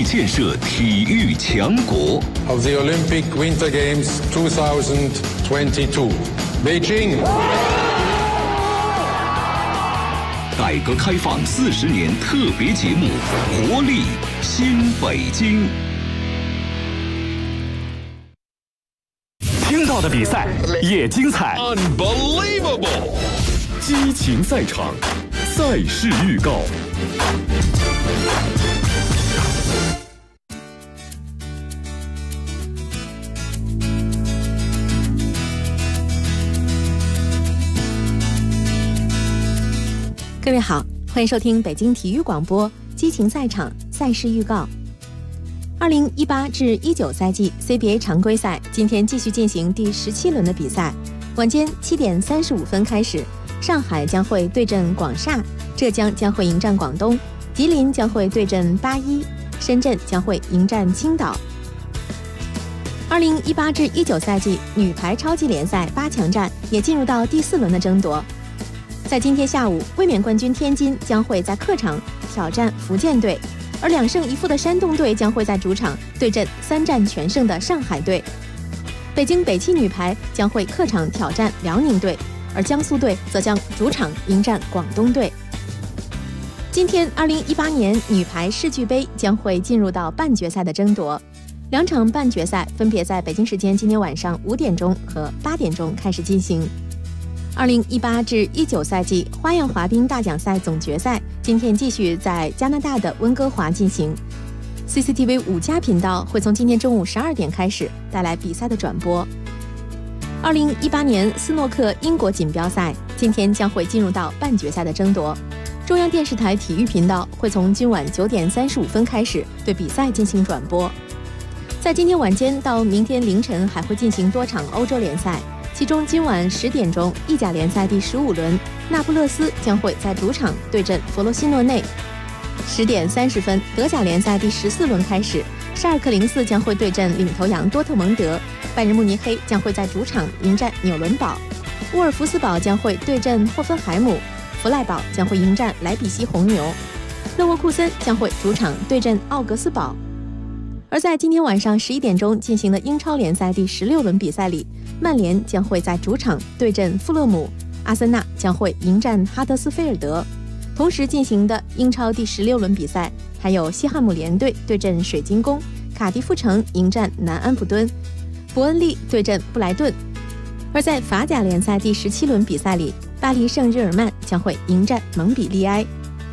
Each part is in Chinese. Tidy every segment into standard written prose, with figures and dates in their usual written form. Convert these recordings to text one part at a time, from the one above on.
建设体育强国。 Of the Olympic Winter Games 2022, Beijing。 改革开放40年特别节目《活力新北京》。听到的比赛也精彩 ，Unbelievable！ 激情赛场，赛事预告。 各位好，欢迎收听北京体育广播激情赛场赛事预告。2018至19赛季 CBA 常规赛今天继续进行第17轮的比赛，晚间7点35分开始，上海将会对阵广厦，浙江将会迎战广东，吉林将会对阵81，深圳将会迎战青岛。2018至19赛季女排超级联赛8强战也进入到第4轮的争夺。在今天下午，卫冕冠军天津将会在客场挑战福建队，而2胜1负的山东队将会在主场对阵3战全胜的上海队。北京北汽女排将会客场挑战辽宁队，而江苏队则将主场迎战广东队。今天2018年女排世俱杯将会进入到半决赛的争夺，2场半决赛分别在北京时间今天晚上5点钟和8点钟开始进行。2018至19赛季花样滑冰大奖赛总决赛今天继续在加拿大的温哥华进行。CCTV 5家频道会从今天中午12点开始带来比赛的转播。2018年斯诺克英国锦标赛今天将会进入到半决赛的争夺，中央电视台体育频道会从今晚9点35分开始对比赛进行转播。在今天晚间到明天凌晨还会进行多场欧洲联赛，其中今晚10点钟意甲联赛第15轮，那不勒斯将会在主场对阵佛罗西诺内。10点30分，德甲联赛第14轮开始，沙尔克04将会对阵领头羊多特蒙德，拜仁慕尼黑将会在主场迎战纽伦堡，沃尔夫斯堡将会对阵霍芬海姆，弗赖堡将会迎战莱比锡红牛，勒沃库森将会主场对阵奥格斯堡。而在今天晚上11点钟进行的英超联赛第16轮比赛里，曼联将会在主场对阵富勒姆，阿森纳将会迎战哈德斯菲尔德。同时进行的英超第16轮比赛还有西汉姆联队对阵水晶宫，卡迪夫城迎战南安普敦，伯恩利对阵布莱顿。而在法甲联赛第17轮比赛里，巴黎圣日耳曼将会迎战蒙彼利埃。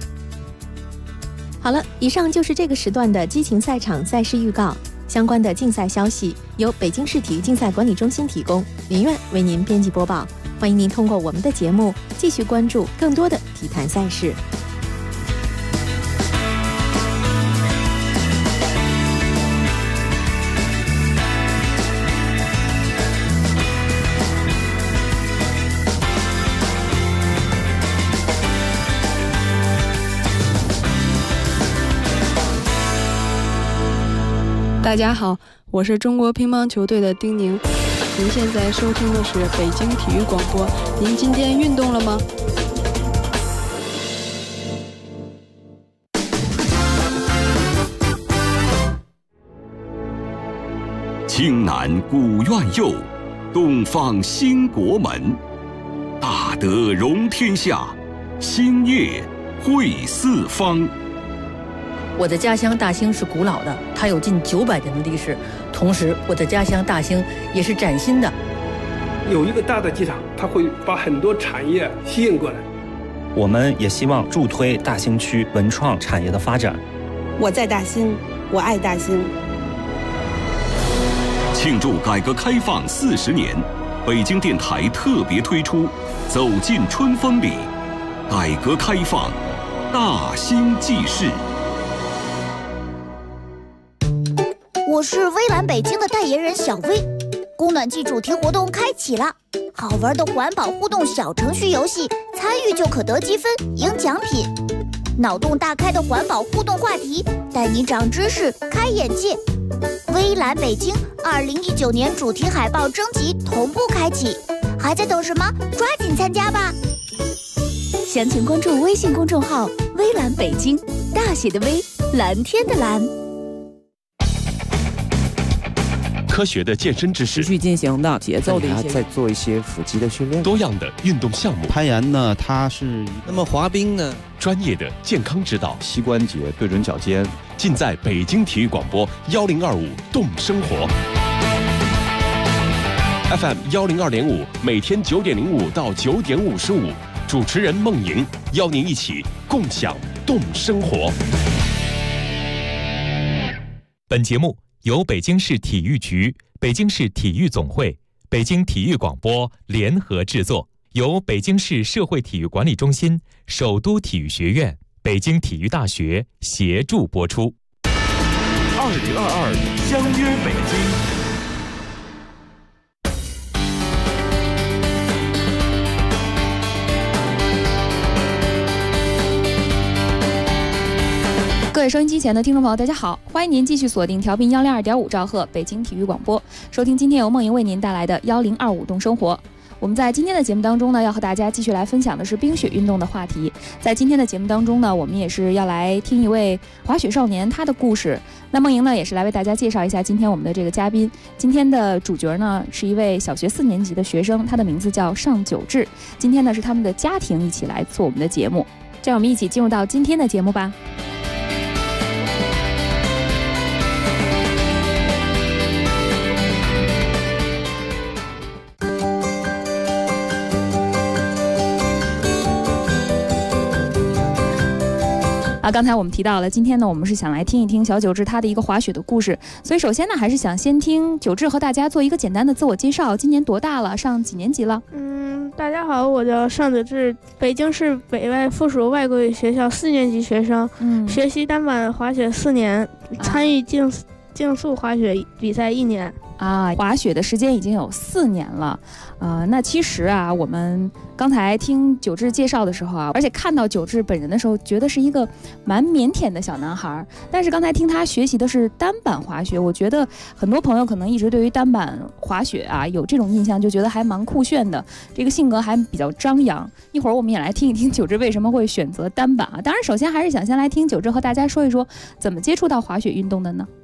好了，以上就是这个时段的激情赛场赛事预告。相关的竞赛消息由北京市体育竞赛管理中心提供，林苑为您编辑播报。欢迎您通过我们的节目继续关注更多的体坛赛事。 大家好，我是中国乒乓球队的丁宁。您现在收听的是北京体育广播。您今天运动了吗？ 青南古院右，东方兴国门。大德容天下，兴业惠四方。 我的家乡大兴是古老的，它有近900年的历史。同时，我的家乡大兴也是崭新的。 有一个大的机场，它会把很多产业吸引过来。 我们也希望助推大兴区文创产业的发展。 我在大兴，我爱大兴。 庆祝改革开放40年，北京电台特别推出《走进春风里》，改革开放大兴纪事。 我是微蓝北京的代言人小薇，供暖季主题活动开启了，好玩的环保互动小程序游戏，参与就可得积分赢奖品。脑洞大开的环保互动话题，带你长知识开眼界。微蓝北京2019年主题海报征集同步开启，还在等什么？抓紧参加吧！详情关注微信公众号微蓝北京，大写的微，蓝天的蓝。 科学的健身知识， 持续进行的节奏的一些， 再做一些腹肌的训练， 多样的运动项目。 攀岩呢，它是那么滑冰呢， 专业的健康指导， 膝关节对准脚尖， 尽在北京体育广播1025动生活。FM 102.5，每天9点05到9点55，主持人孟莹邀您一起共享动生活。 本节目由北京市体育局、北京市体育总会、北京体育广播联合制作，由北京市社会体育管理中心、首都体育学院、北京体育大学协助播出。 2022相约北京。 各位收音机前的听众朋友，大家好，欢迎您继续锁定调频102.5兆赫北京体育广播，收听今天由梦莹为您带来的1025动生活。我们在今天的节目当中呢，要和大家继续来分享的是冰雪运动的话题。在今天的节目当中呢，我们也是要来听一位滑雪少年他的故事。那梦莹呢，也是来为大家介绍一下今天我们的这个嘉宾。今天的主角呢，是一位小学4年级的学生，他的名字叫尚九志。今天呢，是他们的家庭一起来做我们的节目，这样我们一起进入到今天的节目吧。刚才我们提到了，今天呢，我们是想来听一听小九志他的一个滑雪的故事。所以首先呢，还是想先听九志和大家做一个简单的自我介绍。今年多大了？上几年级了？ 大家好，我叫尚九志，北京市北外附属外国语学校4年级学生，学习单板滑雪4年，参与竞速滑雪比赛1年。 滑雪的时间已经有4年了，那其实啊，我们刚才听九志介绍的时候啊，而且看到九志本人的时候，觉得是一个蛮腼腆的小男孩。但是刚才听他学习的是单板滑雪，我觉得很多朋友可能一直对于单板滑雪啊有这种印象，就觉得还蛮酷炫的，这个性格还比较张扬。一会儿我们也来听一听九志为什么会选择单板啊。当然，首先还是想先来听九志和大家说一说怎么接触到滑雪运动的呢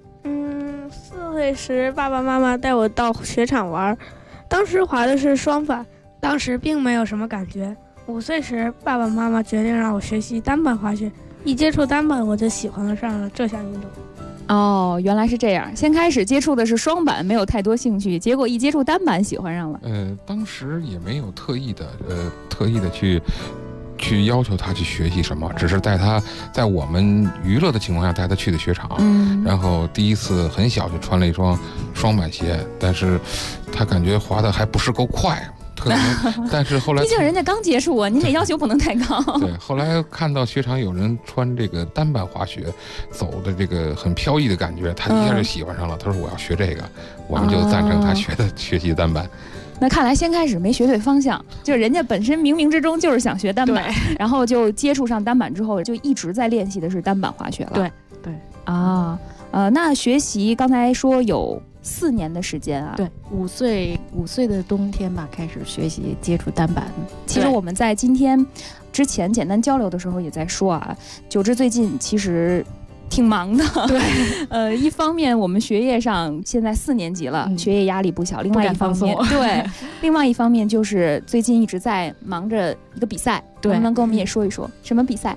？4岁时，爸爸妈妈带我到雪场玩，当时滑的是双板，当时并没有什么感觉。5岁时，爸爸妈妈决定让我学习单板滑雪，一接触单板我就喜欢上了这项运动。 原来是这样，先开始接触的是双板，没有太多兴趣，结果一接触单板喜欢上了。 当时也没有特意的去要求他去学习什么，只是带他在我们娱乐的情况下带他去的雪场，然后第一次很小就穿了一双双板鞋，但是他感觉滑的还不是够快，但是后来毕竟人家刚接触啊，您这要求不能太高。 对，后来看到雪场有人穿这个单板滑雪，走的这个很飘逸的感觉，他一下就喜欢上了。他说我要学这个，我们就赞成他学习单板。 那看来先开始没学对方向，就是人家本身冥冥之中就是想学单板，然后就接触上单板之后，就一直在练习的是单板滑雪了。 对那学习刚才说有4年的时间啊。 对，5岁的冬天吧，开始学习接触单板。 其实我们在今天之前简单交流的时候也在说啊，九志最近其实挺忙的， 对， 一方面我们学业上现在4年级了，学业压力不小，另外一方面，另外一方面就是最近一直在忙着一个比赛，能不能跟我们也说一说什么比赛？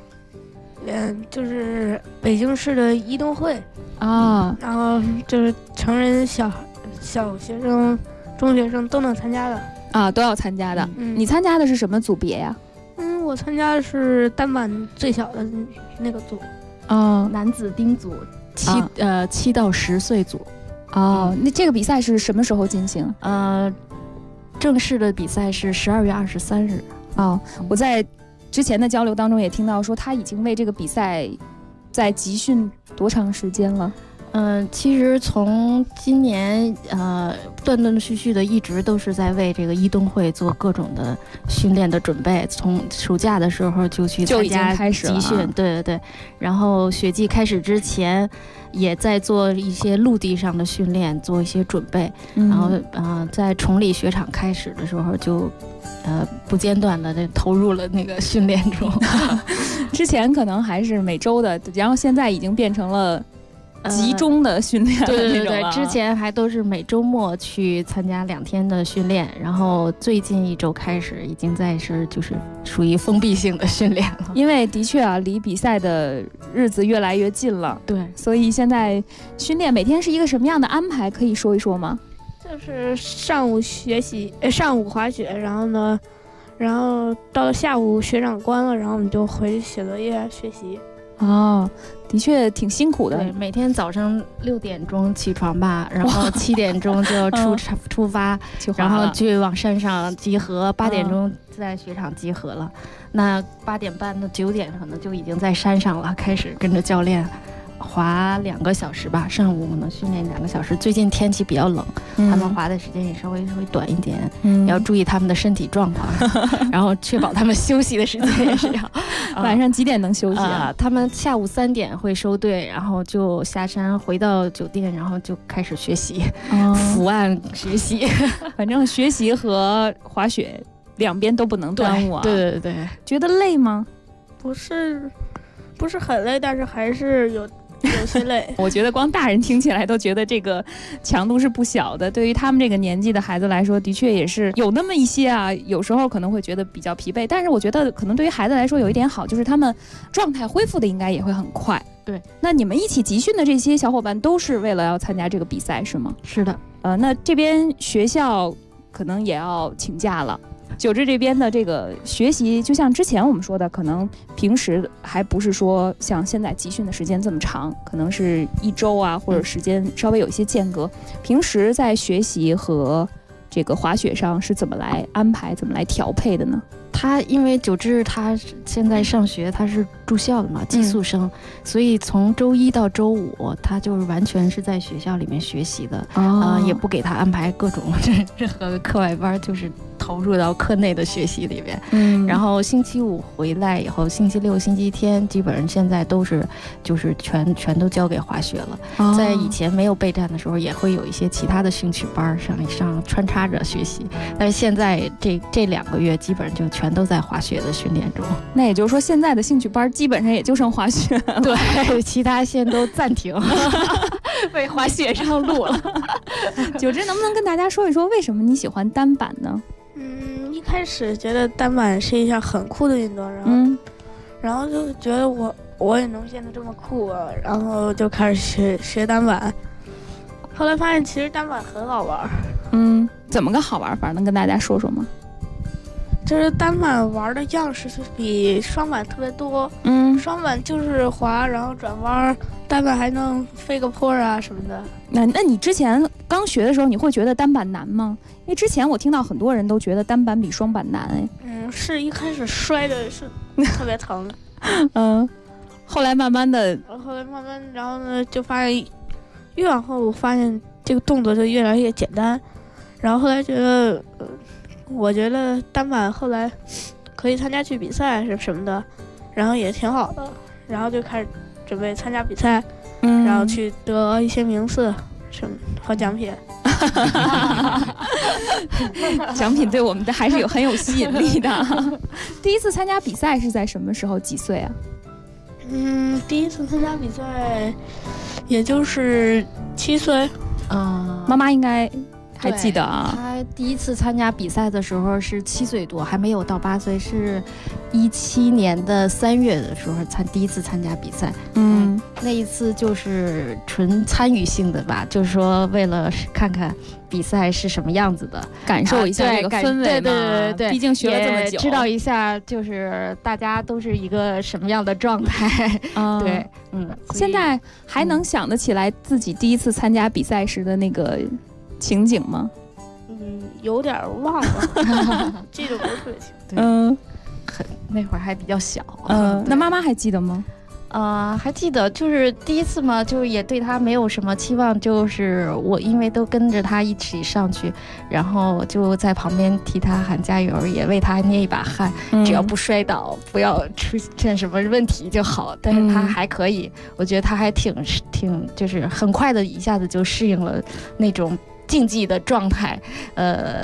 就是北京市的移动会然后就是成人小学生、中学生都能参加的都要参加的。你参加的是什么组别呀？ 我参加的是单板最小的那个组。 男子丁组，7到10岁组。 那这个比赛是什么时候进行？ 正式的比赛是12月23日。 我在之前的交流当中也听到说，他已经为这个比赛在集训多长时间了？ 其实从今年断断续续的一直都是在为这个移动会做各种的训练的准备，从暑假的时候就去参加集训，对，然后雪季开始之前也在做一些陆地上的训练，做一些准备，然后在崇礼雪场开始的时候就不间断的投入了那个训练中。 之前可能还是每周的，然后现在已经变成了集中的训练的那种。 对，之前还都是每周末去参加2天的训练，然后最近1周开始已经就是属于封闭性的训练了。 因为的确啊，离比赛的日子越来越近了。 对， 所以现在训练每天是一个什么样的安排？可以说一说吗？ 就是上午上午滑雪，然后到了下午学长关了，然后我们就回去写作业学习。 哦，的确挺辛苦的。 对，每天早上6点钟起床吧，然后7点钟就要出发，然后就往山上集合，8点钟在雪场集合了。那8点半到9点可能就已经在山上了，开始跟着教练滑2个小时吧，上午呢训练2个小时。最近天气比较冷，他们滑的时间也稍微短一点，要注意他们的身体状况，然后确保他们休息的时间也是要。 晚上几点能休息啊？ 他们下午3点会收队，然后就下山回到酒店，然后就开始学习，伏案学习。 反正学习和滑雪两边都不能耽误啊。 对， 觉得累吗？ 不是很累，但是还是有些累。 我觉得光大人听起来都觉得这个强度是不小的，对于他们这个年纪的孩子来说，的确也是有那么一些啊，有时候可能会觉得比较疲惫，但是我觉得可能对于孩子来说有一点好，就是他们状态恢复的应该也会很快。 对， 那你们一起集训的这些小伙伴都是为了要参加这个比赛是吗？ 是的。 那这边学校可能也要请假了。九志这边的这个学习，就像之前我们说的，可能平时还不是说像现在集训的时间这么长，可能是1周啊，或者时间稍微有一些间隔。平时在学习和这个滑雪上是怎么来安排、怎么来调配的呢？ 他因为九志他现在上学，他是住校的嘛，寄宿生，所以从周1到周5，他就是完全是在学校里面学习的，也不给他安排各种任何课外班，就是投入到课内的学习里边。然后星期5回来以后，星期6、星期天基本上现在都是就是全都交给滑雪了。在以前没有备战的时候，也会有一些其他的兴趣班上一上，穿插着学习。但是现在这2个月基本上就全都在滑雪的训练中。 那也就是说，现在的兴趣班基本上也就剩滑雪了。 对，其他线都暂停，为滑雪上路了。 九志能不能跟大家说一说，为什么你喜欢单板呢？ 一开始觉得单板是一项很酷的运动，然后就觉得我也能变得这么酷啊，然后就开始学单板。后来发现其实单板很好玩。 怎么个好玩法？能跟大家说说吗？ 就是单板玩的样式是比双板特别多。双板就是滑，然后转弯，单板还能飞个坡啊什么的。 那你之前刚学的时候，你会觉得单板难吗？因为之前我听到很多人都觉得单板比双板难。 是一开始摔的是特别疼。 后来慢慢的， 然后呢，就发现越往后发现这个动作就越来越简单，然后后来觉得，我觉得单板后来可以参加去比赛什么的，然后也挺好的，然后就开始准备参加比赛，然后去得一些名次什么和奖品。 奖品对我们的还是很有吸引力的。第一次参加比赛是在什么时候？几岁啊？ 第一次参加比赛，也就是7岁。 妈妈应该还记得啊。 他第一次参加比赛的时候是7岁多，还没有到8岁，是17年的3月的时候第一次参加比赛。那一次就是纯参与性的吧，就是说为了看看比赛是什么样子的， 感受一下这个氛围嘛。 对， 毕竟学了这么久， 知道一下就是大家都是一个什么样的状态。对， 现在还能想得起来自己第一次参加比赛时的那个情景吗？ 有点忘了，记得不是特别清。那会儿还比较小。 那妈妈还记得吗？ 还记得，就是第一次嘛，就也对他没有什么期望，就是我因为都跟着他一起上去，然后就在旁边替他喊加油，也为他捏一把汗，只要不摔倒，不要出现什么问题就好。但是他还可以，我觉得他还挺，就是很快的一下子就适应了那种竞技的状态，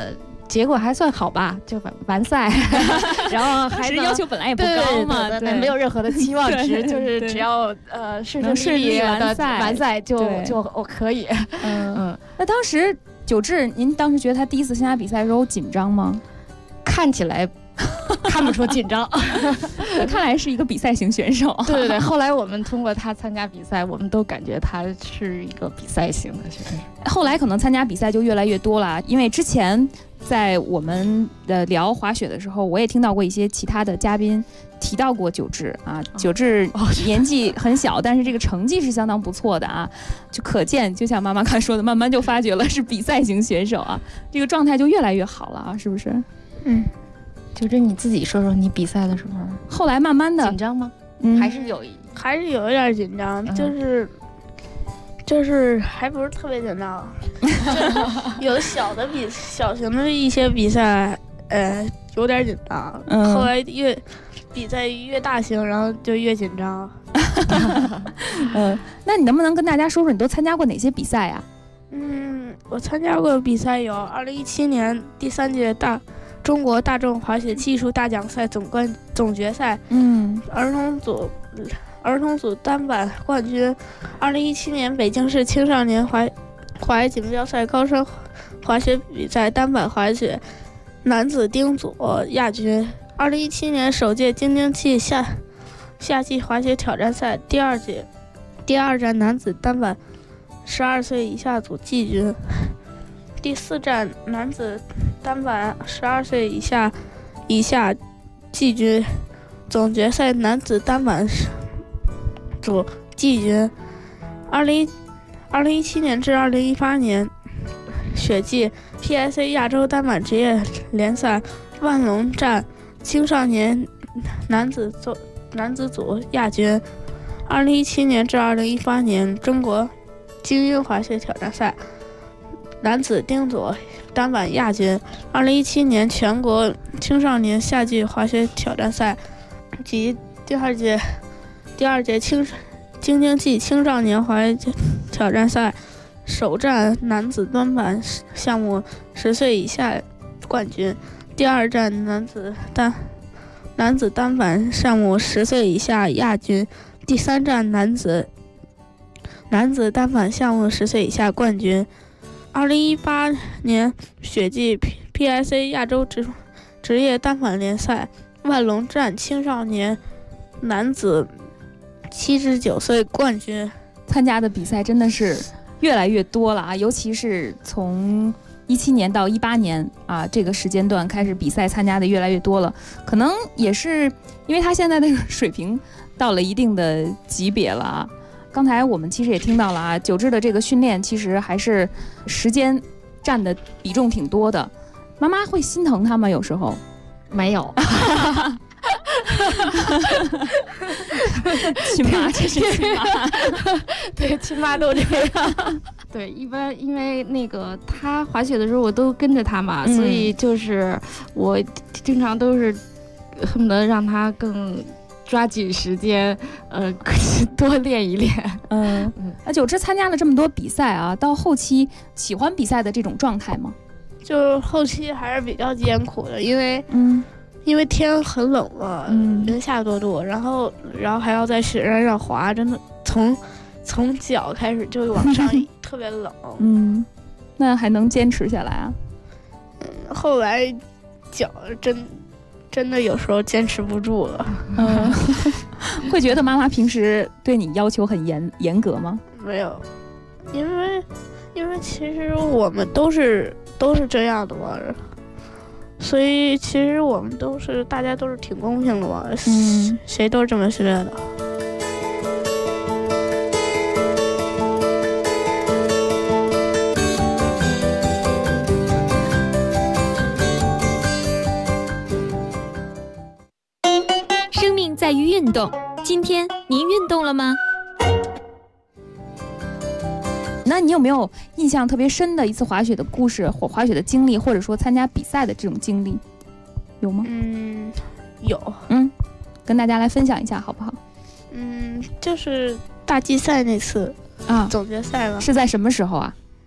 结果还算好吧，就完赛，然后还要求本来也不高嘛， 对，没有任何的期望值，就是只要顺利的完赛就可以。 那当时九志，您当时觉得他第一次参加比赛的时候紧张吗？ 看起来看不出紧张， 看来是一个比赛型选手。 对，后来我们通过他参加比赛，我们都感觉他是一个比赛型的选手。 后来可能参加比赛就越来越多了，因为之前在我们聊滑雪的时候，我也听到过一些其他的嘉宾提到过九志啊。九志年纪很小，但是这个成绩是相当不错的啊，就可见，就像妈妈刚才说的，慢慢就发觉了是比赛型选手啊，这个状态就越来越好了啊，是不是？ 九志，你自己说说你比赛的时候， 后来慢慢的紧张吗？还是有一点紧张，就是还不是特别紧张，有小型的一些比赛，有点紧张，后来比赛越大型，然后就越紧张。 那你能不能跟大家说说你都参加过哪些比赛呀？ 我参加过比赛有2017年第3届中国大众滑雪技术大奖赛总决赛，儿童组单板冠军，2017年北京市青少年滑雪锦标赛高山滑雪比赛单板滑雪男子丁左亚军，2017年首届京津冀夏季滑雪挑战赛第二站男子单板12岁以下组季军，第4站男子单板12岁以下季军，总决赛男子单板组季军。2017年至2018年雪季 PSA 亚洲单板职业联赛万隆站青少年男子组亚军。2017年至2018年中国精英滑雪挑战赛男子丁左单板亚军，2017年全国青少年夏季滑雪挑战赛及第二届京津冀青少年滑雪挑战赛首站男子单板项目10岁以下冠军，第2站男子单板项目10岁以下亚军，第3站男子单板项目10岁以下冠军。2018年雪季 PSA 亚洲职业单板联赛万隆站青少年男子7至9岁冠军。 参加的比赛真的是越来越多了啊，尤其是从17年到18年啊这个时间段开始，比赛参加的越来越多了，可能也是因为他现在的水平到了一定的级别了啊。刚才我们其实也听到了啊，九志的这个训练其实还是时间占的比重挺多的。妈妈会心疼他吗？有时候没有。 亲妈，这是亲妈。 对，亲妈都这样。对，一般因为那个他滑雪的时候我都跟着他嘛，所以就是我经常都是恨不得让他更抓紧时间，多练一练。 那九志参加了这么多比赛啊，到后期喜欢比赛的这种状态吗？ 就后期还是比较艰苦的，因为天很冷嘛，零下多度，然后还要在雪山上滑，真的从脚开始就往上特别冷。 那还能坚持下来啊？ 后来脚真的有时候坚持不住了。 会觉得妈妈平时对你要求很严格吗？ 没有，因为其实我们都是这样的嘛，所以其实我们大家都是挺公平的嘛，谁都是这么训练的。 生命在于运动，今天您运动了吗？ 那你有没有印象特别深的一次滑雪的故事或滑雪的经历，或者说参加比赛的这种经历，有吗？ 有。 跟大家来分享一下好不好？ 就是大季赛那次啊，总决赛了。 是在什么时候啊？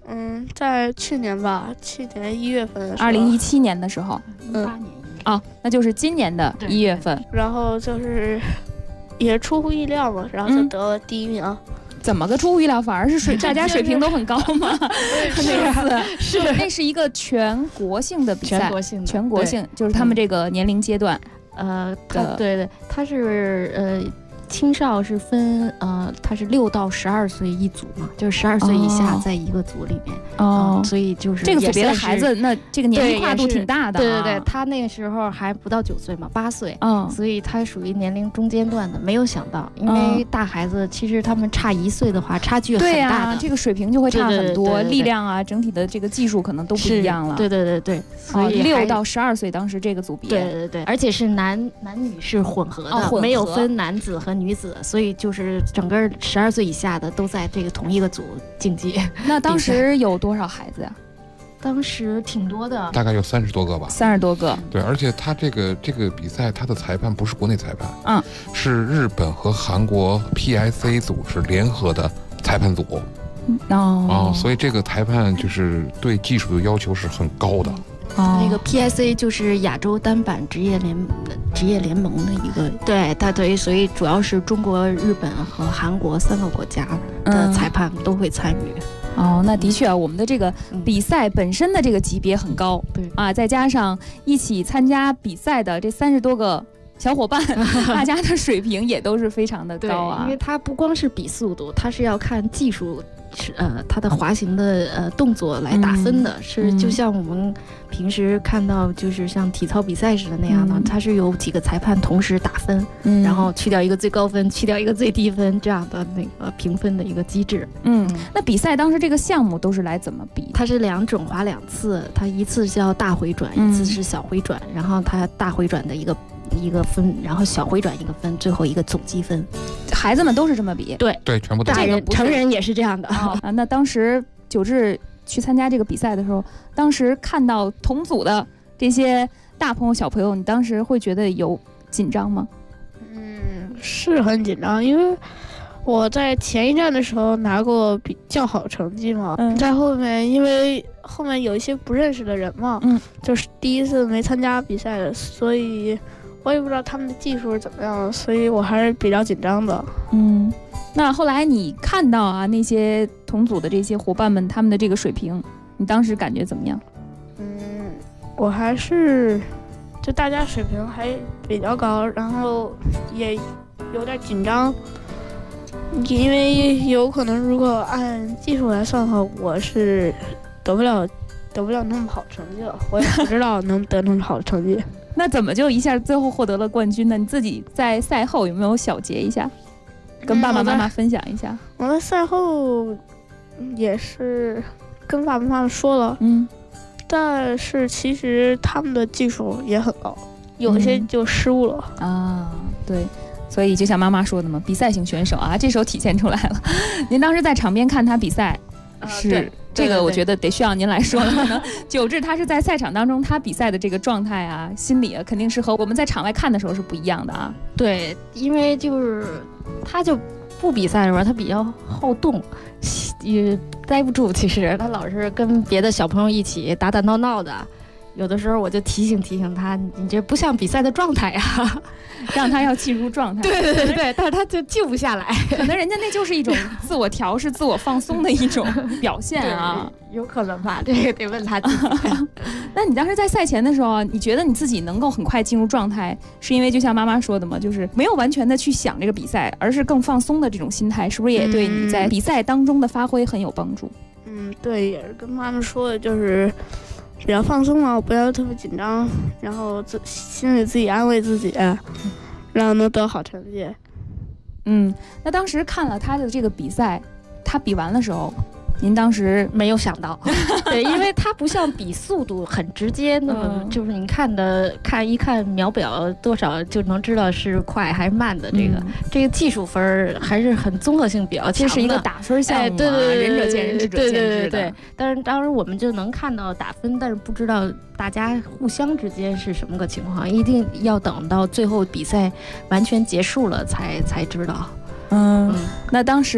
在去年吧，去年1月份 ，2017年的时候 ，18年哦，那就是今年的1月份。 然后就是也出乎意料嘛，然后就得了第1名。 怎么个出乎意料？反而是大家水平都很高吗？是，那是一个全国性的比赛，全国性就是他们这个年龄阶段， 对，他是青少是分它是6到12岁一组嘛，就是12岁以下在一个组里面所以就是这个组别的孩子，那这个年龄跨度挺大的。 对，他那个时候还不到9岁嘛，8岁，所以他属于年龄中间段的。没有想到，因为大孩子其实他们差1岁的话，差距很大的， 这个水平就会差很多，力量啊，整体的这个技术可能都不一样了。 对，所以 6到12岁当时这个组别， 对，而且是男女是混合的，没有分男子和女子，所以就是整个12岁以下的都在这个同一个组竞技。 那当时有多少孩子呀？ 当时挺多的， 大概有30多个吧。 30多个。 对，而且他这个比赛，他的裁判不是国内裁判，是日本和韩国 PIC 组织联合的裁判组。所以这个裁判就是对技术的要求是很高的。 那个 PIC 就是亚洲单板职业联盟的一个，对，所以主要是中国、日本和韩国3个国家的裁判都会参与。 那的确啊，我们的这个比赛本身的这个级别很高， 对再加上一起参加比赛的这30多个小伙伴，大家的水平也都是非常的高啊。 因为它不光是比速度，它是要看技术。它的滑行的动作来打分的，是就像我们平时看到就是像体操比赛似的那样的，它是有几个裁判同时打分，然后去掉一个最高分，去掉一个最低分，这样的那个评分的一个机制。 那比赛当时这个项目都是来怎么比？ 它是2种，滑2次，它一次叫大回转，一次是小回转，然后它大回转的一个分，然后小回转1个分，最后一个总积分。 孩子们都是这么比？ 对， 全部都大人成人也是这样的。 那当时九志去参加这个比赛的时候，当时看到同组的这些大朋友小朋友，你当时会觉得有紧张吗？ 是很紧张，因为我在前一站的时候拿过比较好成绩嘛，在后面因为后面有一些不认识的人嘛，就是第一次没参加比赛的，所以我也不知道他们的技术是怎么样，所以我还是比较紧张的。 那后来你看到啊那些同组的这些伙伴们他们的这个水平，你当时感觉怎么样？ 我还是就大家水平还比较高，然后也有点紧张，因为有可能如果按技术来算的话，我是得不了那么好成绩了，我也不知道能得那么好的成绩。 那怎么就一下最后获得了冠军呢？你自己在赛后有没有小结一下，跟爸爸妈妈分享一下？ 我在赛后也是跟爸爸妈妈说了，但是其实他们的技术也很高，有些就失误了对。所以就像妈妈说的嘛，比赛型选手啊，这时候体现出来了。您当时在场边看他比赛，是这个我觉得得需要您来说了。可能九志他是在赛场当中，他比赛的这个状态啊、心理啊，肯定是和我们在场外看的时候是不一样的啊。 对，因为就是他就不比赛的时候，他比较好动，也待不住。其实他老是跟别的小朋友一起打打闹闹的。有的时候我就提醒他，你这不像比赛的状态啊， 让他要进入状态。 对，但是他就静不下来， 可能人家那就是一种自我调试、自我放松的一种表现啊， 有可能吧？这个得问他自己。 那你当时在赛前的时候，你觉得你自己能够很快进入状态，是因为就像妈妈说的嘛，就是没有完全的去想这个比赛，而是更放松的这种心态，是不是也对你在比赛当中的发挥很有帮助？ 对，也是跟妈妈说的，就是比较放松嘛，不要特别紧张，然后心里自己安慰自己，然后能得好成绩。 那当时看了他的这个比赛，他比完的时候，您当时没有想到，对，因为它不像比速度很直接，那么就是你看一看秒表多少就能知道是快还是慢的。这个技术分还是很综合性比较强的， 这是一个打分项目， 对， 仁者见仁，智者见智的。 对，但是当时我们就能看到打分，但是不知道大家互相之间是什么个情况，一定要等到最后比赛完全结束了才知道。 那当时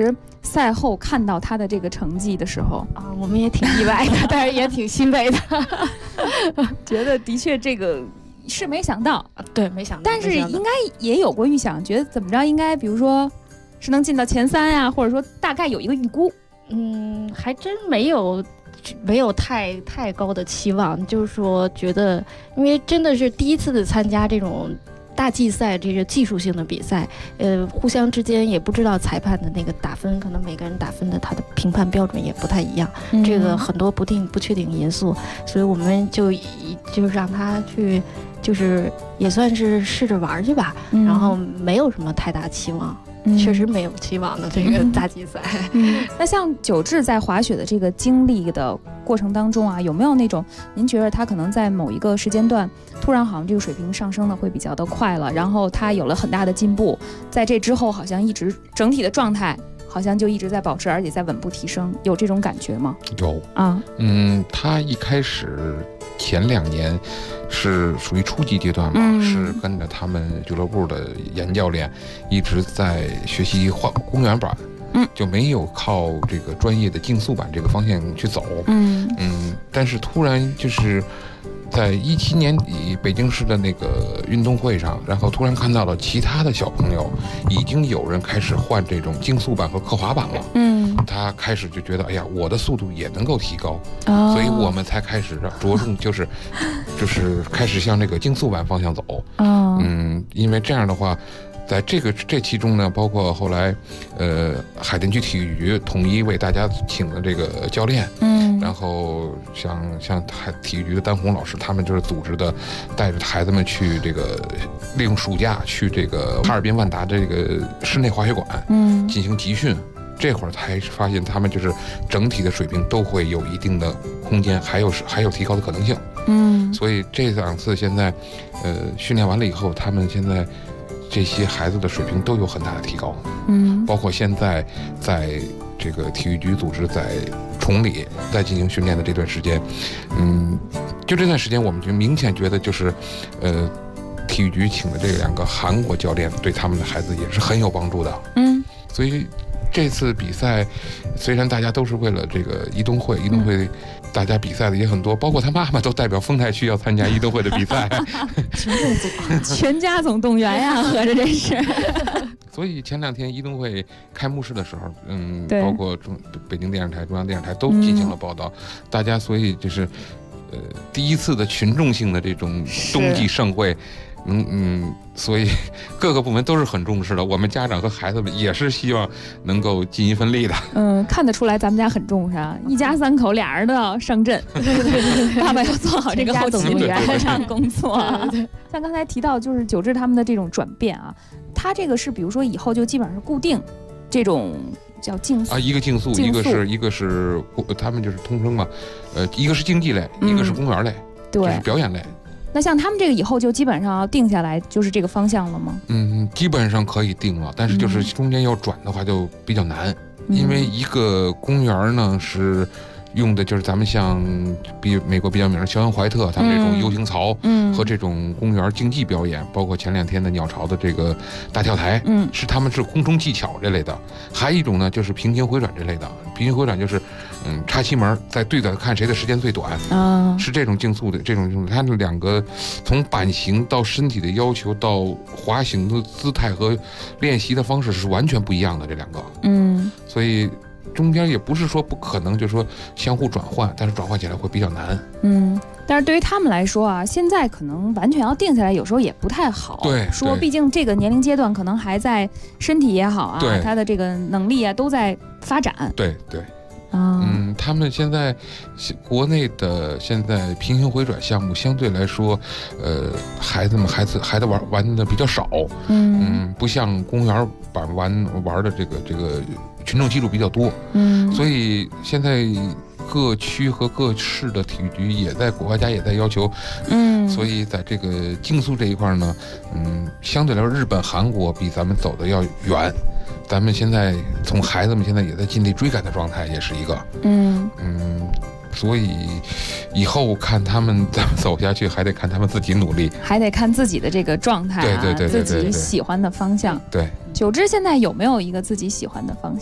赛后看到他的这个成绩的时候啊，我们也挺意外的，但是也挺欣慰的， 觉得的确这个是没想到， 对，没想到， 但是应该也有过预想，觉得怎么着应该，比如说是能进到前3呀，或者说大概有一个预估。 还真没有太高的期望，就是说觉得，因为真的是第一次参加这种大季赛，这个技术性的比赛，互相之间也不知道裁判的那个打分，可能每个人打分的他的评判标准也不太一样，这个很多不确定因素，所以我们就让他去，就是也算是试着玩去吧，然后没有什么太大期望。确实没有期望的这个大季赛。 那像九志在滑雪的这个经历的过程当中啊，有没有那种您觉得他可能在某一个时间段突然好像这个水平上升的会比较的快了，然后他有了很大的进步，在这之后好像一直整体的状态好像就一直在保持，而且在稳步提升，有这种感觉吗？ 有啊， 他一开始前2年是属于初级阶段嘛，是跟着他们俱乐部的严教练一直在学习公园板，就没有靠这个专业的竞速板这个方向去走，但是突然就是在17年底北京市的那个运动会上，然后突然看到了其他的小朋友已经有人开始换这种竞速板和刻滑板了，他开始就觉得，哎呀，我的速度也能够提高，所以我们才开始着重就是开始向这个竞速板方向走，因为这样的话。在这其中呢，包括后来，海淀区体育局统一为大家请的这个教练，然后像体育局的丹红老师，他们就是组织的，带着孩子们去这个利用暑假去这个哈尔滨万达这个室内滑雪馆，进行集训。这会儿才发现他们就是整体的水平都会有一定的空间，还有提高的可能性。所以这2次现在，训练完了以后，他们现在。这些孩子的水平都有很大的提高，包括现在在这个体育局组织在崇礼在进行训练的这段时间，就这段时间我们就明显觉得就是，体育局请的这2个韩国教练对他们的孩子也是很有帮助的，所以这次比赛虽然大家都是为了这个移动会。大家比赛的也很多，包括他妈妈都代表丰台区要参加移动会的比赛， 全家总动员呀，合着这是。 所以前2天移动会开幕式的时候，包括北京电视台、中央电视台都进行了报道，大家所以就是第一次的群众性的这种冬季盛会。所以各个部门都是很重视的，我们家长和孩子们也是希望能够尽一份力的。 看得出来咱们家很重视啊，一家3口俩人都要上阵，爸爸要做好这个后勤上工作。像刚才提到就是九志他们的这种转变啊，他这个是比如说以后就基本上是固定这种叫竞速一个竞速，一个是他们就是通称嘛，一个是竞技类，一个是公园类， 对， 就是表演类。 那像他们这个以后就基本上要定下来就是这个方向了吗？ 基本上可以定了，但是就是中间要转的话就比较难，因为一个公园呢是用的就是咱们像美国比较有名的肖恩怀特他们这种 U 型槽，和这种公园竞技表演，包括前2天的鸟巢的这个大跳台，他们是空中技巧这类的。还有一种呢就是平行回转这类的，平行回转就是插旗门，在对着看谁的时间最短，是这种竞速的这种，它们2个从版型到身体的要求到滑行的姿态和练习的方式是完全不一样的，这2个，所以中间也不是说不可能，就是说相互转换，但是转换起来会比较难。 但是对于他们来说啊，现在可能完全要定下来，有时候也不太好。 对， 说毕竟这个年龄阶段可能还在身体也好啊，他的这个能力啊都在发展。 对。他们现在国内的现在平行回转项目相对来说，孩子玩的比较少，不像公园板玩的这个群众基础比较多，所以现在各区和各市的体育局国家也在要求，所以在这个竞速这一块呢，相对来说日本、韩国比咱们走的要远。咱们现在从孩子们现在也在尽力追赶的状态，也是一个，所以以后看他们怎么走下去，还得看他们自己努力， 还得看自己的这个状态啊， 对， 自己喜欢的方向。 对， 九志现在有没有一个自己喜欢的方向？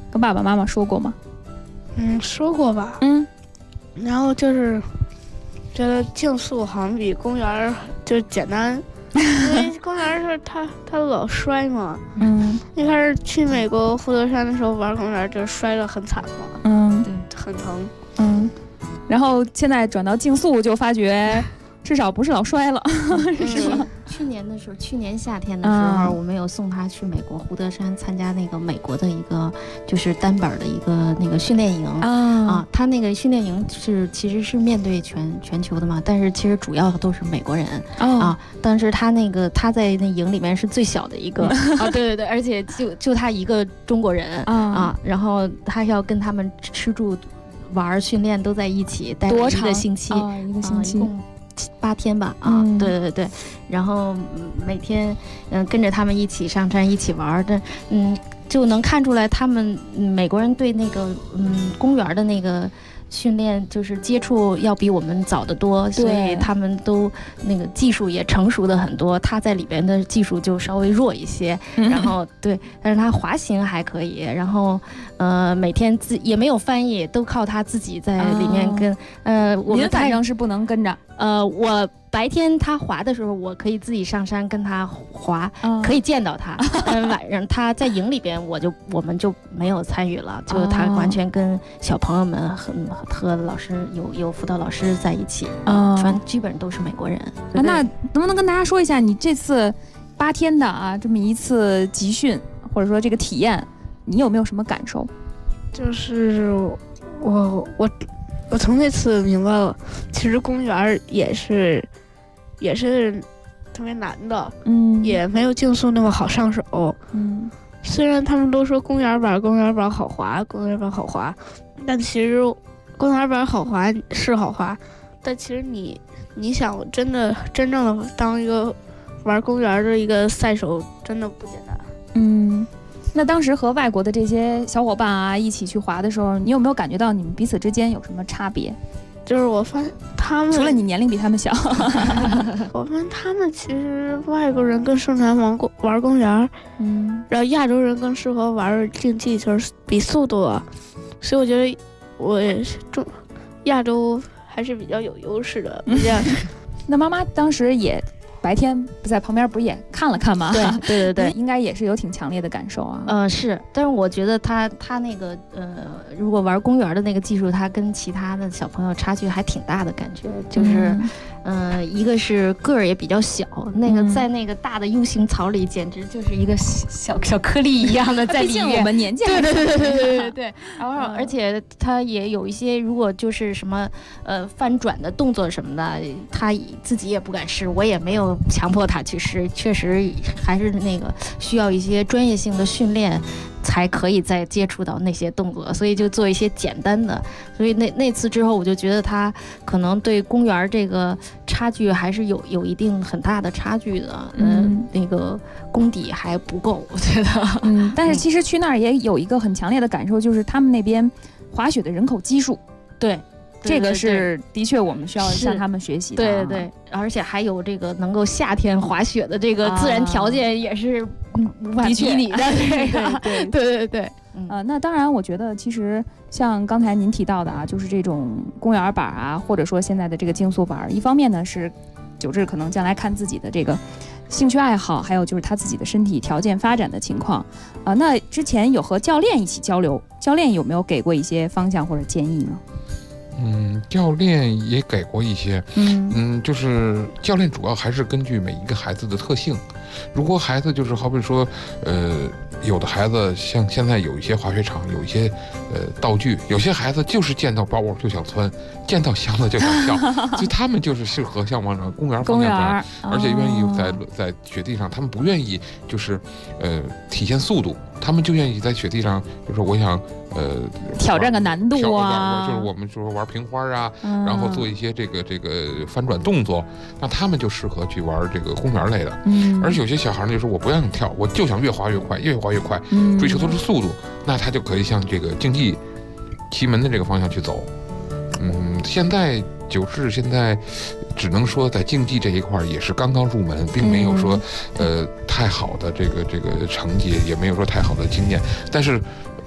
跟爸爸妈妈说过吗？ 说过吧。然后就是觉得竞速好像比公园就简单，因为公园是他老摔嘛。一开始去美国富德山的时候玩公园就摔得很惨嘛。对，很疼。 然后现在转到竞速就发觉。至少不是老摔了，是吗？ 去年夏天的时候，我们有送他去美国胡德山参加那个美国的一个就是单板的一个那个训练营他那个训练营其实是面对全球的嘛，但是其实主要都是美国人但是他在那营里面是最小的一个对，而且就他一个中国人然后他要跟他们吃住玩训练都在一起，待了一个星期一共8天吧对，然后每天跟着他们一起上山一起玩的就能看出来他们美国人对那个公园的那个训练就是接触要比我们早得多，所以他们都那个技术也成熟的很多，他在里边的技术就稍微弱一些然后对，但是他滑行还可以，然后每天也没有翻译，都靠他自己在里面跟我们反正是不能跟着我白天他滑的时候，我可以自己上山跟他滑，可以见到他。晚上他在营里边，我们就没有参与了，就他完全跟小朋友们和老师有辅导老师在一起，基本都是美国人。 那能不能跟大家说一下，你这次8天的这么一次集训，或者说这个体验，你有没有什么感受？ 就是我从那次明白了，其实公园也是特别难的，也没有竞速那么好上手，虽然他们都说公园板好滑，但其实公园板好滑是好滑，但其实你想真正的当一个玩公园的一个赛手，真的不简单。 那当时和外国的这些小伙伴一起去滑的时候，你有没有感觉到你们彼此之间有什么差别？ 就是我发现他们除了你年龄比他们小我发现他们其实外国人更擅长玩公园，然后亚洲人更适合玩竞技，就是比速度所以我觉得我也是亚洲还是比较有优势的。 那妈妈当时也白天在旁边不是也看了看吗？ 对， 应该也是有挺强烈的感受是，但是我觉得他那个如果玩公园的那个技术，他跟其他的小朋友差距还挺大的感觉，就是一个是个儿也比较小，那个在那个大的 U 型草里，简直就是一个小颗粒一样的在里面。 毕竟我们年纪还对，然后而且他也有一些，如果就是什么翻转的动作什么的，他自己也不敢试，我也没有强迫他去试，确实还是那个需要一些专业性的训练才可以再接触到那些动作，所以就做一些简单的。所以那次之后，我就觉得他可能对公园这个差距还是有一定很大的差距的，那个功底还不够，我觉得。 但是其实去那儿也有一个很强烈的感受，就是他们那边滑雪的人口基数， 对。 这个是的确我们需要向他们学习的。 对，而且还有这个能够夏天滑雪的这个自然条件也是无法比拟的。对。 那当然，我觉得其实像刚才您提到的就是这种公园板或者说现在的这个竞速板，一方面呢是九志可能将来看自己的这个兴趣爱好，还有就是他自己的身体条件发展的情况那之前有和教练一起交流，教练有没有给过一些方向或者建议呢？ 教练也给过一些，就是教练主要还是根据每一个孩子的特性。如果孩子就是好比说，有的孩子像现在有一些滑雪场有一些道具，有些孩子就是见到包就想窜，见到箱子就想跳，所以他们就是适合像往公园方向转，而且愿意在雪地上，他们不愿意就是体现速度，他们就愿意在雪地上，比如说我想挑战个难度就是我们说玩平花然后做一些这个翻转动作，那他们就适合去玩这个公园类的。而且有些小孩呢，就说我不让你跳，我就想越滑越快，追求的是速度，那他就可以向这个竞技奇门的这个方向去走。现在九志现在只能说在竞技这一块也是刚刚入门，并没有说太好的这个成绩，也没有说太好的经验，但是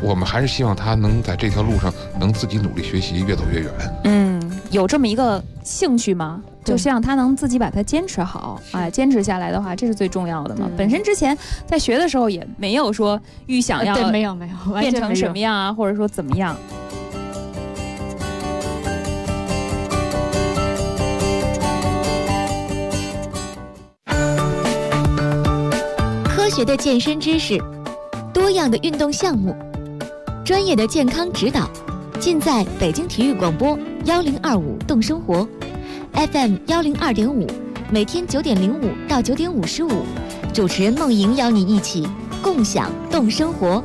我们还是希望他能在这条路上能自己努力学习，越走越远。 有这么一个兴趣吗？就希望他能自己把它坚持好，坚持下来的话，这是最重要的嘛。本身之前在学的时候也没有说预想要没有变成什么样啊，或者说怎么样。 科学的健身知识，多样的运动项目，专业的健康指导，尽在北京体育广播1025动生活 FM 102.5，每天9点05到9点55，主持人梦莹邀你一起共享动生活。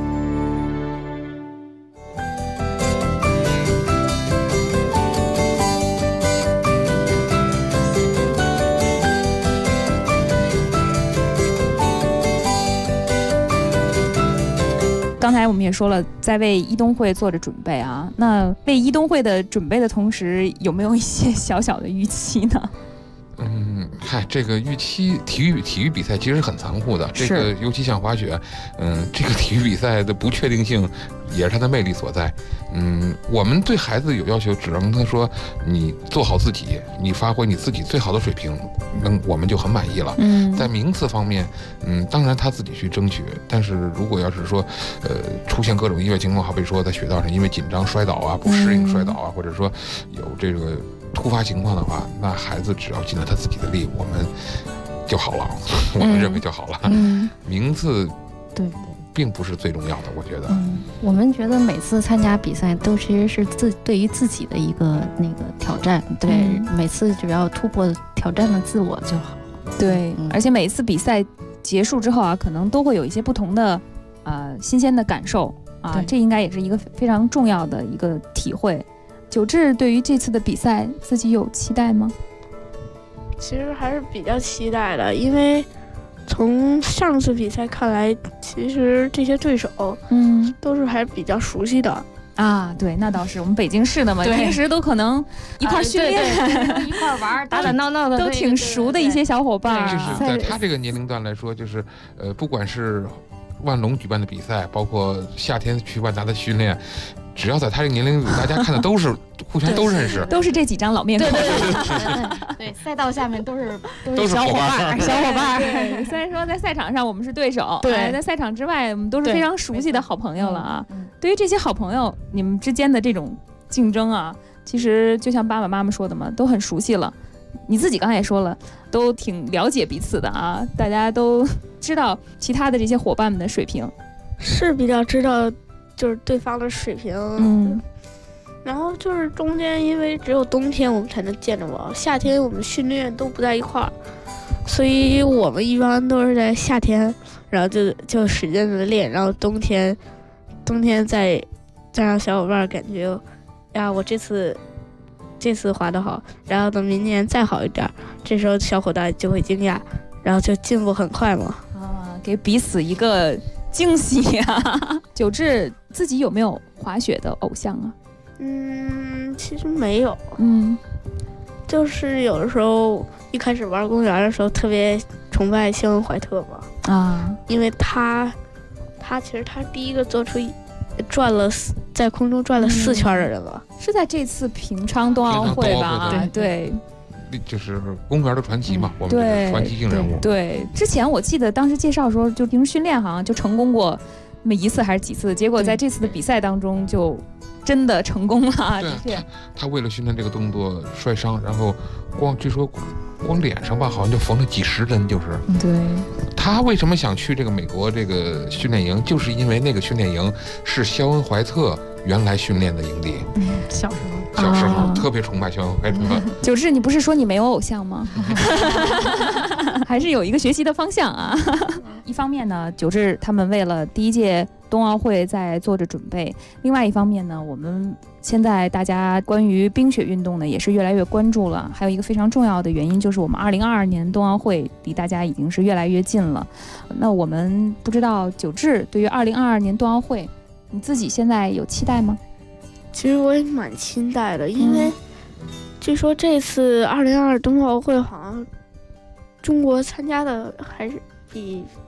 刚才我们也说了，在为伊冬会做着准备啊。那为伊冬会的准备的同时，有没有一些小小的预期呢？ 这个预期，体育比赛其实很残酷的。这个尤其像滑雪，这个体育比赛的不确定性也是它的魅力所在。我们对孩子有要求，只能跟他说，你做好自己，你发挥你自己最好的水平，我们就很满意了。在名次方面，当然他自己去争取。但是如果要是说，出现各种意外情况，好比说在雪道上因为紧张摔倒啊，不适应摔倒啊，或者说有这个突发情况的话，那孩子只要尽了他自己的力，我们就好了。我们认为就好了。名次对并不是最重要的，我觉得。 我们觉得每次参加比赛都其实是对于自己的一个挑战。对，每次只要突破挑战了自我就好。 对，而且每一次比赛结束之后啊，可能都会有一些不同的新鲜的感受啊，这应该也是一个非常重要的一个体会。九志对于这次的比赛自己有期待吗？ 其实还是比较期待的，因为从上次比赛看来，其实这些对手都是还比较熟悉的啊。对，那倒是，我们北京市的嘛，平时都可能一块训练、 一块玩、打打闹闹的， 都挺熟的一些小伙伴。 就是在他这个年龄段来说，就是不管是万隆举办的比赛，包括夏天去万达的训练，只要在他这个年龄组，大家看的都是互相都认识， 都是这几张老面孔。 对，赛道下面都是小伙伴。虽然说在赛场上我们是对手，在赛场之外我们都是非常熟悉的好朋友了啊。对于这些好朋友，你们之间的这种竞争啊，其实就像爸爸妈妈说的嘛，都很熟悉了。你自己刚才也说了，都挺了解彼此的啊，大家都知道其他的这些伙伴们的水平， 是比较知道就是对方的水平。然后就是中间因为只有冬天我们才能见着我，夏天我们训练都不在一块儿，所以我们一般都是在夏天，然后就使劲的练，然后冬天再让小伙伴感觉呀，我这次滑得好，然后等明年再好一点，这时候小伙伴就会惊讶，然后就进步很快嘛。 给彼此一个惊喜啊！九志自己有没有滑雪的偶像啊？ 其实没有。就是有的时候一开始玩公园的时候，特别崇拜谢文怀特嘛。因为他其实他第一个做出在空中转了4圈的人了。 是在这次平昌冬奥会吧？对。 就是公园的传奇嘛，我们就是传奇性人物。 对，之前我记得当时介绍的时候，就平时训练好像就成功过那么1次还是几次，结果在这次的比赛当中就真的成功了。 对，他为了训练这个动作摔伤，然后据说光脸上吧，好像就缝了几10针，就是。 对。 他为什么想去这个美国这个训练营，就是因为那个训练营是肖恩怀特原来训练的营地。 小时候特别崇拜肖恩怀特。 九志，你不是说你没有偶像吗？还是有一个学习的方向啊。一方面呢，九志他们为了第1届冬奥会在做着准备；另外一方面呢，我们现在大家关于冰雪运动呢也是越来越关注了。还有一个非常重要的原因就是我们2022年冬奥会离大家已经是越来越近了。那我们不知道九志对于2022年冬奥会，你自己现在有期待吗？ 其实我也蛮期待的，因为据说这次2022冬奥会好像中国参加的还是比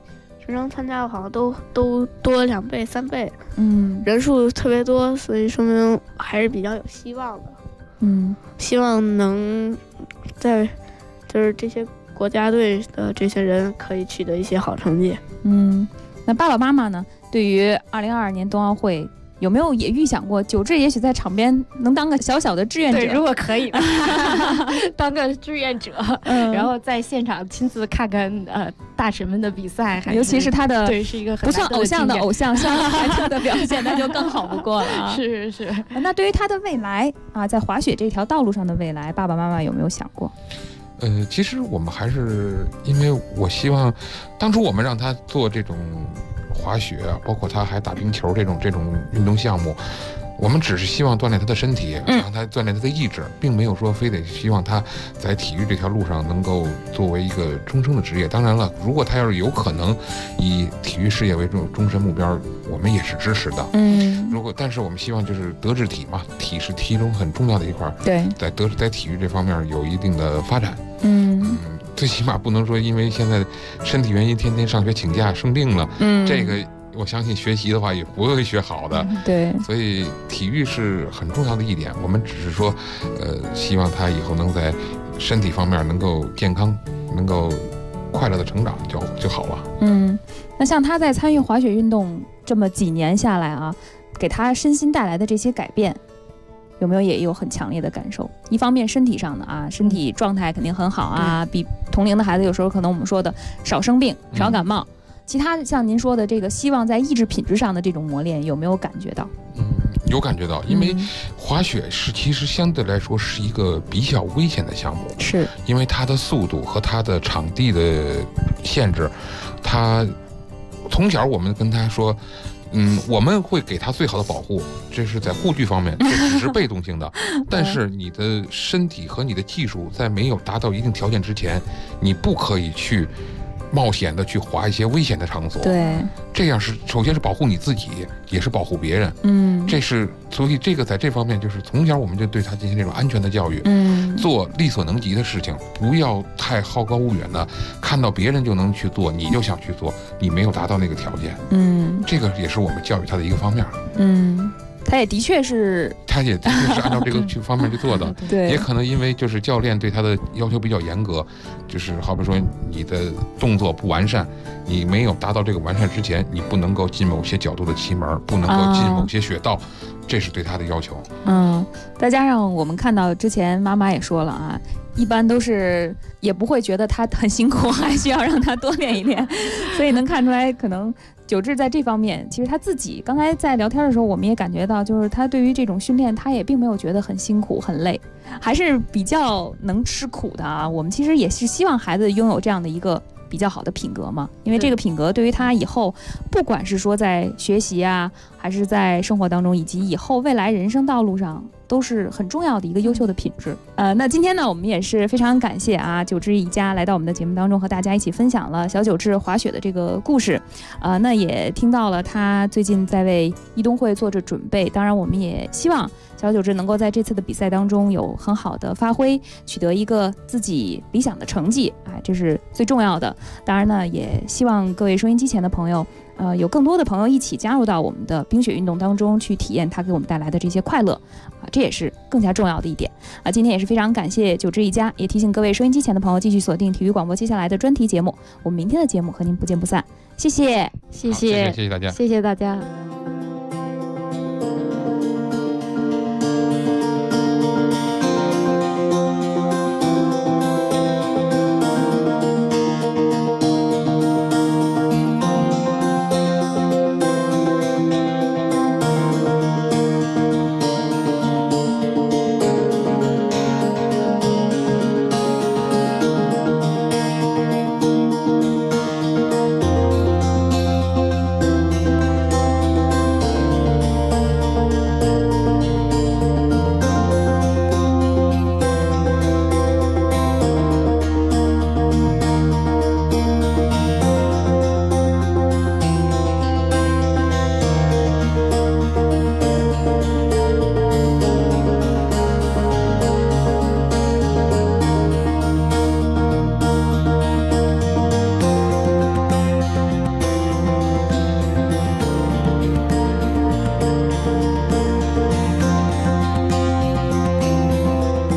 平常参加的好像都多了2倍、3倍，人数特别多，所以说明还是比较有希望的。希望能在就是这些国家队的这些人可以取得一些好成绩。 那爸爸妈妈呢？对于2022年冬奥会，有没有也预想过九志也许在场边能当个小小的志愿者？ 对，如果可以当个志愿者，然后在现场亲自看看大神们的比赛， 尤其是他的对是一个很不算偶像的偶像像孩子的表现，那就更好不过了啊！ 是。 那对于他的未来啊，在滑雪这条道路上的未来，爸爸妈妈有没有想过？ 其实我们还是因为我希望，当初我们让他做这种滑雪，包括他还打冰球这种运动项目，我们只是希望锻炼他的身体，让他锻炼他的意志，并没有说非得希望他在体育这条路上能够作为一个终生的职业。当然了，如果他要是有可能以体育事业为终身目标，我们也是支持的。但是我们希望就是德智体嘛，体是其中很重要的一块， 对， 在体育这方面有一定的发展。最起码不能说因为现在身体原因天天上学请假生病了，这个我相信学习的话也不会学好的。 对， 所以体育是很重要的一点。我们只是说，希望他以后能在身体方面能够健康，能够快乐的成长就好了。 那像他在参与滑雪运动这么几年下来啊，给他身心带来的这些改变，有没有也有很强烈的感受？一方面身体上的啊，身体状态肯定很好啊，比同龄的孩子有时候可能我们说的少生病、少感冒。其他像您说的这个希望在意志品质上的这种磨练，有没有感觉到？ 有感觉到，因为滑雪其实相对来说是一个比较危险的项目， 是因为它的速度和它的场地的限制，它从小我们跟他说。我们会给他最好的保护，这是在护具方面，这只是被动性的。但是你的身体和你的技术在没有达到一定条件之前，你不可以去冒险的去滑一些危险的场所。 对， 这样是首先是保护你自己，也是保护别人。所以这个在这方面就是从小我们就对他进行这种安全的教育。做力所能及的事情，不要太好高骛远的，看到别人就能去做，你就想去做，你没有达到那个条件。这个也是我们教育他的一个方面。 他也的确是按照这个方面去做的。 对， 也可能因为就是教练对他的要求比较严格，就是好比说你的动作不完善，你没有达到这个完善之前，你不能够进某些角度的旗门，不能够进某些雪道，这是对他的要求。 再加上我们看到之前妈妈也说了啊，一般都是也不会觉得他很辛苦，还需要让他多练一练，所以能看出来可能九志在这方面，其实他自己刚才在聊天的时候，我们也感觉到，就是他对于这种训练，他也并没有觉得很辛苦、很累，还是比较能吃苦的啊。我们其实也是希望孩子拥有这样的一个比较好的品格嘛，因为这个品格对于他以后，不管是说在学习啊，还是在生活当中，以及以后未来人生道路上，都是很重要的一个优秀的品质。那今天呢，我们也是非常感谢啊，九志一家来到我们的节目当中，和大家一起分享了小九志滑雪的这个故事。那也听到了他最近在为伊冬会做着准备。当然，我们也希望小九志能够在这次的比赛当中有很好的发挥，取得一个自己理想的成绩，这是最重要的。当然呢，也希望各位收音机前的朋友，有更多的朋友一起加入到我们的冰雪运动当中去体验它给我们带来的这些快乐，这也是更加重要的一点。今天也是非常感谢九志一家，也提醒各位收音机前的朋友继续锁定体育广播接下来的专题节目，我们明天的节目和您不见不散。谢谢， 谢谢大家， 谢谢大家。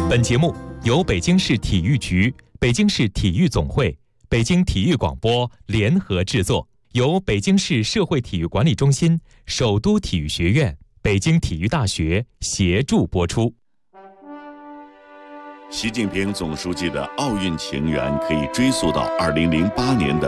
本节目由北京市体育局、北京市体育总会、北京体育广播联合制作，由北京市社会体育管理中心、首都体育学院、北京体育大学协助播出。 习近平总书记的奥运情缘可以追溯到2008年的